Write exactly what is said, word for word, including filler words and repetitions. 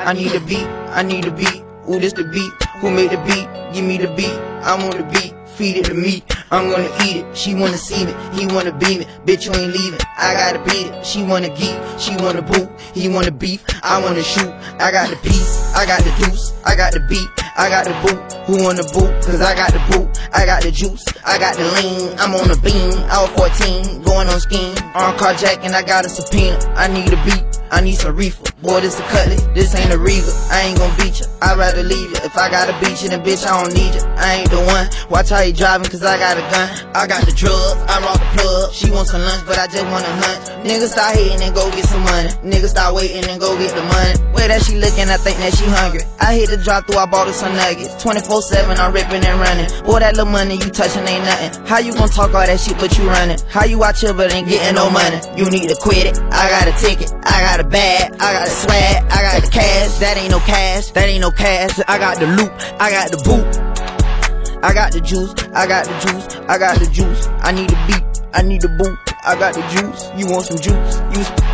I need a beat, I need a beat. Ooh, this the beat. Who made the beat? Give me the beat. I'm on the beat. Feed it to me, I'm gonna eat it. She wanna see me, he wanna beam it. Bitch, you ain't leaving, I gotta beat it. She wanna geek, she wanna boot. He wanna beef, I wanna shoot. I got the piece, I got the deuce. I got the beat, I got the boot. Who wanna boot? Cause I got the boot. I got the juice, I got the lean. I'm on the beam, I was fourteen, going on scheme. On carjacking, I got a subpoena. I need a beat, I need some reefer. Boy, this a cutlet, this ain't a Regal. I ain't gon' beat you, I'd rather leave you. If I gotta beat you, then bitch, I don't need you. I ain't the one, watch how you driving, cause I got a gun. I got the drugs, I rock the plug. She wants some lunch, but I just wanna hunt. Niggas start hating and go get some money. Niggas start waiting and go get the money. Way that she looking, I think that she hungry. I hit the drop through, I bought her some nuggets. twenty-four seven, I'm ripping and running. Boy, that little money you touching ain't nothing. How you gon' talk all that shit, but you running? How you out here, but ain't getting no money? You need to quit it. I got a ticket, I got a bag, I got a swag, I got the cash. That ain't no cash, that ain't no cash. I got the loop, I got the boot. I got the juice, I got the juice, I got the juice. I need a beat, I need a boot. I got the juice, you want some juice? You